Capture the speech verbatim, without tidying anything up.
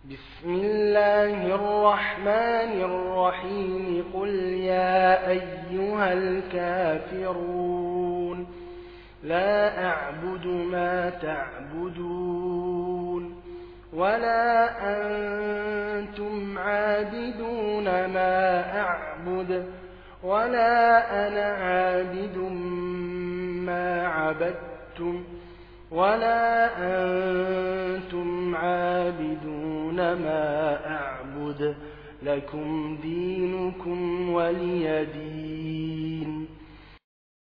بسم الله الرحمن الرحيم قل يا أيها الكافرون لا أعبد ما تعبدون ولا أنتم عابدون ما أعبد ولا أنا عابد ما عبدتم ولا أنتم عابدون ما أعبد لكم دينكم ولي دين.